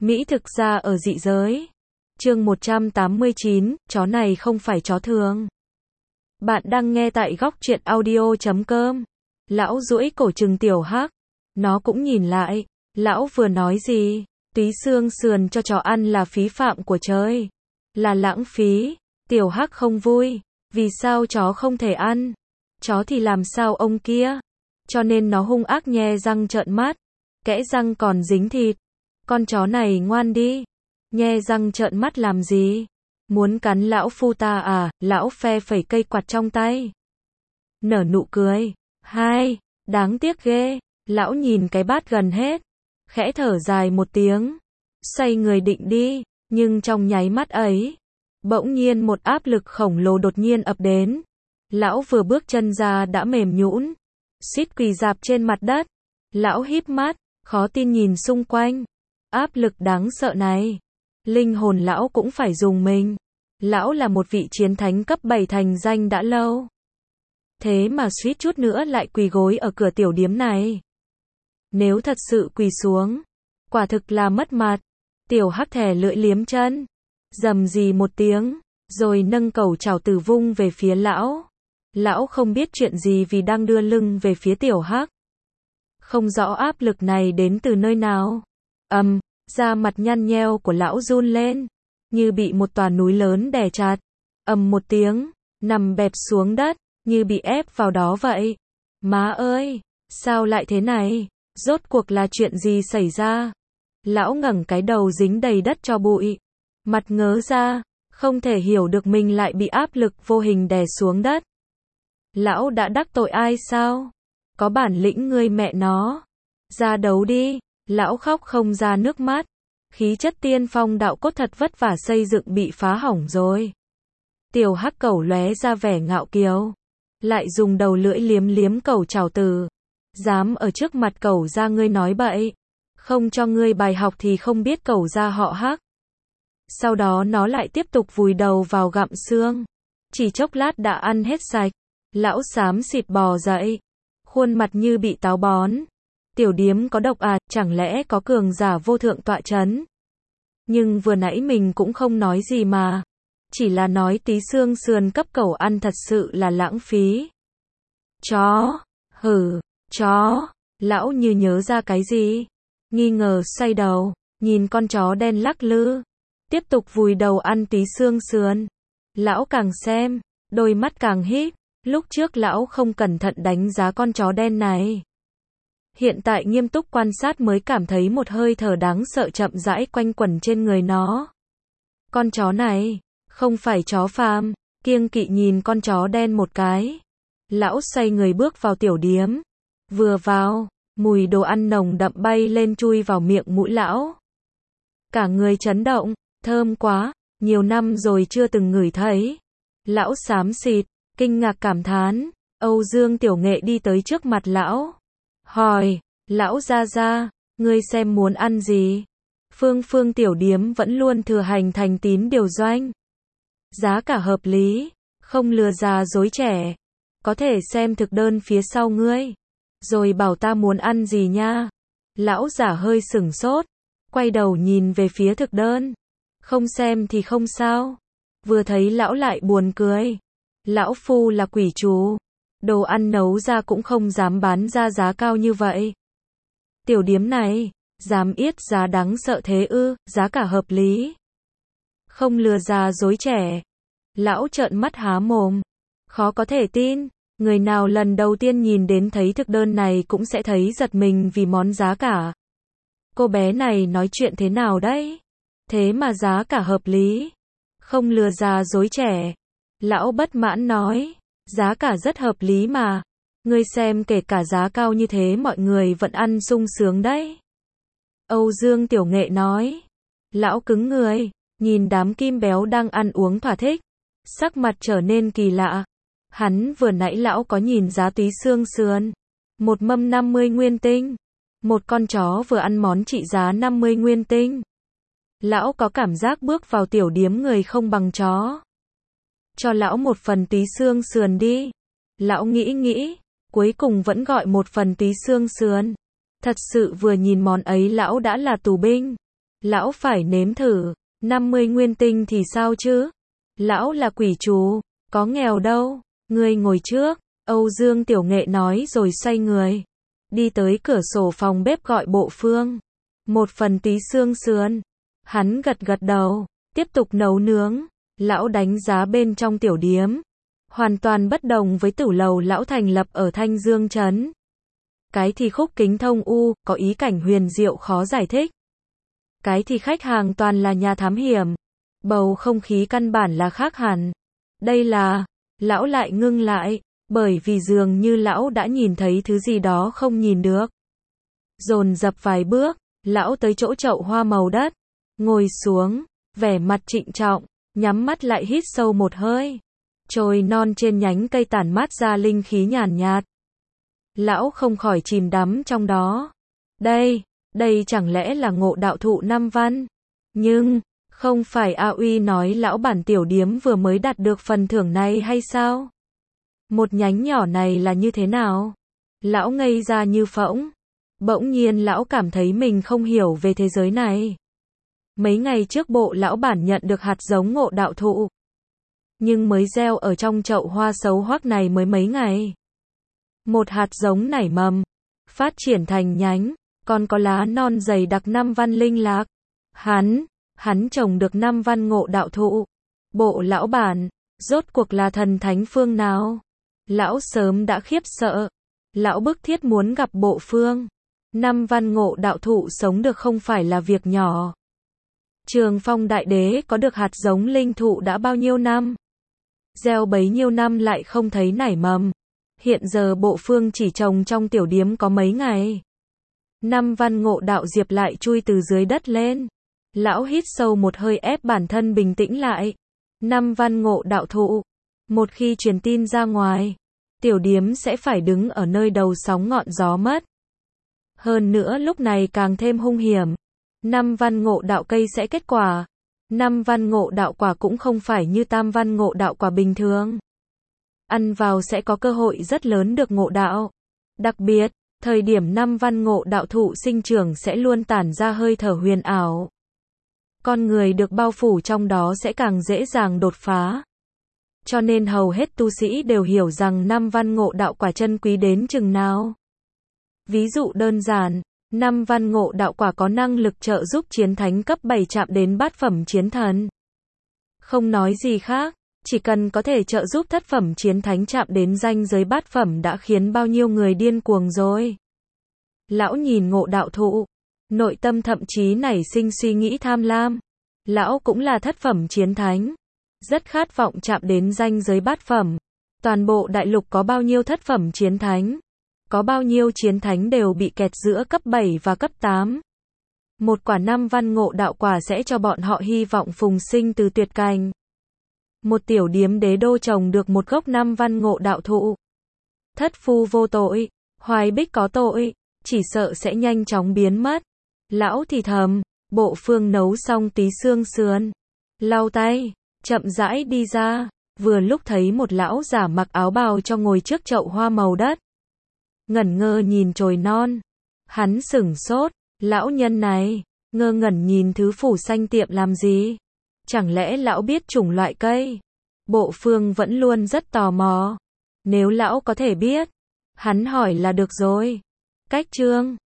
Mỹ thực ra ở dị giới. Chương 189, chó này không phải chó thường. Bạn đang nghe tại góc truyện audio.com. Lão duỗi cổ trừng Tiểu Hắc. Nó cũng nhìn lại. Lão vừa nói gì? Túy xương sườn cho chó ăn là phí phạm của trời. Là lãng phí. Tiểu Hắc không vui. Vì sao chó không thể ăn? Chó thì làm sao ông kia? Cho nên nó hung ác nhe răng trợn mắt. Kẽ răng còn dính thịt. Con chó này ngoan đi. Nhe răng trợn mắt làm gì? Muốn cắn lão phu ta à? Lão phe phẩy cây quạt trong tay. Nở nụ cười. Hai, đáng tiếc ghê. Lão nhìn cái bát gần hết. Khẽ thở dài một tiếng. Xoay người định đi. Nhưng trong nháy mắt ấy, bỗng nhiên một áp lực khổng lồ đột nhiên ập đến. Lão vừa bước chân ra đã mềm nhũn, suýt quỳ rạp trên mặt đất. Lão híp mắt, khó tin nhìn xung quanh. Áp lực đáng sợ này, linh hồn lão cũng phải dùng mình. Lão là một vị chiến thánh cấp 7 thành danh đã lâu. Thế mà suýt chút nữa lại quỳ gối ở cửa tiểu điếm này. Nếu thật sự quỳ xuống, quả thực là mất mặt. Tiểu Hắc thè lưỡi liếm chân, rầm rì một tiếng, rồi nâng cẩu chảo từ vung về phía lão. Lão không biết chuyện gì vì đang đưa lưng về phía Tiểu Hắc. Không rõ áp lực này đến từ nơi nào. Da mặt nhăn nheo của lão run lên, như bị một tòa núi lớn đè chặt. Một tiếng, nằm bẹp xuống đất, như bị ép vào đó vậy. Má ơi, sao lại thế này? Rốt cuộc là chuyện gì xảy ra? Lão ngẩng cái đầu dính đầy đất cho bụi. Mặt ngớ ra, không thể hiểu được mình lại bị áp lực vô hình đè xuống đất. Lão đã đắc tội ai sao? Có bản lĩnh ngươi mẹ nó. Ra đấu đi. Lão khóc không ra nước mắt. Khí chất tiên phong đạo cốt thật vất vả xây dựng bị phá hỏng rồi. Tiểu Hắc cẩu lóe ra vẻ ngạo kiều. Lại dùng đầu lưỡi liếm liếm cẩu chảo từ. Dám ở trước mặt cẩu ra ngươi nói bậy. Không cho ngươi bài học thì không biết cẩu ra họ Hắc. Sau đó nó lại tiếp tục vùi đầu vào gặm xương. Chỉ chốc lát đã ăn hết sạch. Lão xám xịt bò dậy. Khuôn mặt như bị táo bón. Tiểu điếm có độc à, chẳng lẽ có cường giả vô thượng tọa chấn? Nhưng vừa nãy mình cũng không nói gì mà. Chỉ là nói tí xương sườn cấp cẩu ăn thật sự là lãng phí. Chó, chó, lão như nhớ ra cái gì. Nghi ngờ xoay đầu, nhìn con chó đen lắc lư. Tiếp tục vùi đầu ăn tí xương sườn. Lão càng xem, đôi mắt càng híp. Lúc trước lão không cẩn thận đánh giá con chó đen này. Hiện tại nghiêm túc quan sát mới cảm thấy một hơi thở đáng sợ chậm rãi quanh quẩn trên người nó. Con chó này, không phải chó phàm. Kiêng kỵ nhìn con chó đen một cái. Lão xoay người bước vào tiểu điếm. Vừa vào, mùi đồ ăn nồng đậm bay lên chui vào miệng mũi lão. Cả người chấn động, thơm quá, nhiều năm rồi chưa từng ngửi thấy. Lão xám xịt, kinh ngạc cảm thán. Âu Dương Tiểu Nghệ đi tới trước mặt lão. Hỏi, lão gia, ngươi xem muốn ăn gì? Phương tiểu điếm vẫn luôn thừa hành thành tín điều doanh. Giá cả hợp lý, không lừa già dối trẻ. Có thể xem thực đơn phía sau ngươi. Rồi bảo ta muốn ăn gì nha. Lão giả hơi sửng sốt. Quay đầu nhìn về phía thực đơn. Không xem thì không sao. Vừa thấy lão lại buồn cười. Lão phu là quỷ chú. Đồ ăn nấu ra cũng không dám bán ra giá cao như vậy. Tiểu điếm này, dám yết giá đáng sợ thế ư? Giá cả hợp lý. Không lừa già dối trẻ. Lão trợn mắt há mồm. Khó có thể tin. Người nào lần đầu tiên nhìn đến thấy thực đơn này cũng sẽ thấy giật mình vì món giá cả. Cô bé này nói chuyện thế nào đấy? Thế mà giá cả hợp lý. Không lừa già dối trẻ. Lão bất mãn nói. Giá cả rất hợp lý mà. Ngươi xem kể cả giá cao như thế mọi người vẫn ăn sung sướng đấy. Âu Dương Tiểu Nghệ nói. Lão cứng người. Nhìn đám kim béo đang ăn uống thỏa thích. Sắc mặt trở nên kỳ lạ. Hắn vừa nãy lão có nhìn giá túy xương sườn. Một mâm 50 nguyên tinh. Một con chó vừa ăn món trị giá 50 nguyên tinh. Lão có cảm giác bước vào tiểu điếm người không bằng chó. Cho lão một phần tí xương sườn đi. Lão nghĩ, cuối cùng vẫn gọi một phần tí xương sườn. Thật sự vừa nhìn món ấy lão đã là tù binh. Lão phải nếm thử. 50 nguyên tinh thì sao chứ? Lão là quỷ chủ, có nghèo đâu. Ngươi ngồi trước, Âu Dương Tiểu Nghệ nói rồi xoay người. Đi tới cửa sổ phòng bếp gọi Bộ Phương. Một phần tí xương sườn. Hắn gật gật đầu, tiếp tục nấu nướng. Lão đánh giá bên trong tiểu điếm. Hoàn toàn bất đồng với tử lầu lão thành lập ở Thanh Dương Trấn. Cái thì khúc kính thông u, có ý cảnh huyền diệu khó giải thích. Cái thì khách hàng toàn là nhà thám hiểm. Bầu không khí căn bản là khác hẳn. Đây là, lão lại ngưng lại, bởi vì dường như lão đã nhìn thấy thứ gì đó không nhìn được. Dồn dập vài bước, lão tới chỗ chậu hoa màu đất, ngồi xuống, vẻ mặt trịnh trọng, nhắm mắt lại hít sâu một hơi. Chồi non trên nhánh cây tản mát ra linh khí nhàn nhạt. Lão không khỏi chìm đắm trong đó. Đây chẳng lẽ là ngộ đạo thụ Nam Văn? Nhưng, không phải A Uy nói lão bản tiểu điếm vừa mới đạt được phần thưởng này hay sao? Một nhánh nhỏ này là như thế nào? Lão ngây ra như phỗng. Bỗng nhiên lão cảm thấy mình không hiểu về thế giới này. Mấy ngày trước bộ lão bản nhận được hạt giống ngộ đạo thụ. Nhưng mới gieo ở trong chậu hoa xấu hoắc này mới mấy ngày. Một hạt giống nảy mầm, phát triển thành nhánh, còn có lá non dày đặc 5 văn linh lạc. Hắn trồng được 5 văn ngộ đạo thụ. Bộ lão bản, rốt cuộc là thần thánh phương nào? Lão sớm đã khiếp sợ. Lão bức thiết muốn gặp Bộ Phương. 5 văn ngộ đạo thụ sống được không phải là việc nhỏ. Trường Phong Đại Đế có được hạt giống linh thụ đã bao nhiêu năm? Gieo bấy nhiêu năm lại không thấy nảy mầm. Hiện giờ Bộ Phương chỉ trồng trong tiểu điếm có mấy ngày. 5 văn ngộ đạo diệp lại chui từ dưới đất lên. Lão hít sâu một hơi ép bản thân bình tĩnh lại. 5 văn ngộ đạo thụ. Một khi truyền tin ra ngoài, tiểu điếm sẽ phải đứng ở nơi đầu sóng ngọn gió mất. Hơn nữa lúc này càng thêm hung hiểm. 5 văn ngộ đạo cây sẽ kết quả. 5 văn ngộ đạo quả cũng không phải như tam văn ngộ đạo quả bình thường. Ăn vào sẽ có cơ hội rất lớn được ngộ đạo. Đặc biệt, thời điểm 5 văn ngộ đạo thụ sinh trưởng sẽ luôn tản ra hơi thở huyền ảo. Con người được bao phủ trong đó sẽ càng dễ dàng đột phá. Cho nên hầu hết tu sĩ đều hiểu rằng 5 văn ngộ đạo quả chân quý đến chừng nào. Ví dụ đơn giản, 5 văn ngộ đạo quả có năng lực trợ giúp chiến thánh cấp 7 chạm đến bát phẩm chiến thần. Không nói gì khác, chỉ cần có thể trợ giúp thất phẩm chiến thánh chạm đến ranh giới bát phẩm đã khiến bao nhiêu người điên cuồng rồi. Lão nhìn ngộ đạo thụ, nội tâm thậm chí nảy sinh suy nghĩ tham lam. Lão cũng là thất phẩm chiến thánh, rất khát vọng chạm đến ranh giới bát phẩm. Toàn bộ đại lục có bao nhiêu thất phẩm chiến thánh? Có bao nhiêu chiến thánh đều bị kẹt giữa cấp 7 và cấp 8. Một quả 5 văn ngộ đạo quả sẽ cho bọn họ hy vọng phùng sinh từ tuyệt cảnh. Một tiểu điếm đế đô trồng được một gốc 5 văn ngộ đạo thụ. Thất phu vô tội, Hoài Bích có tội, chỉ sợ sẽ nhanh chóng biến mất. Lão thì thầm, Bộ Phương nấu xong tí xương sườn. Lau tay, chậm rãi đi ra, vừa lúc thấy một lão giả mặc áo bào cho ngồi trước chậu hoa màu đất. Ngẩn ngơ nhìn chồi non. Hắn sửng sốt, lão nhân này, ngơ ngẩn nhìn thứ phủ xanh tiệm làm gì? Chẳng lẽ lão biết chủng loại cây? Bộ Phương vẫn luôn rất tò mò. Nếu lão có thể biết, hắn hỏi là được rồi. Cách chương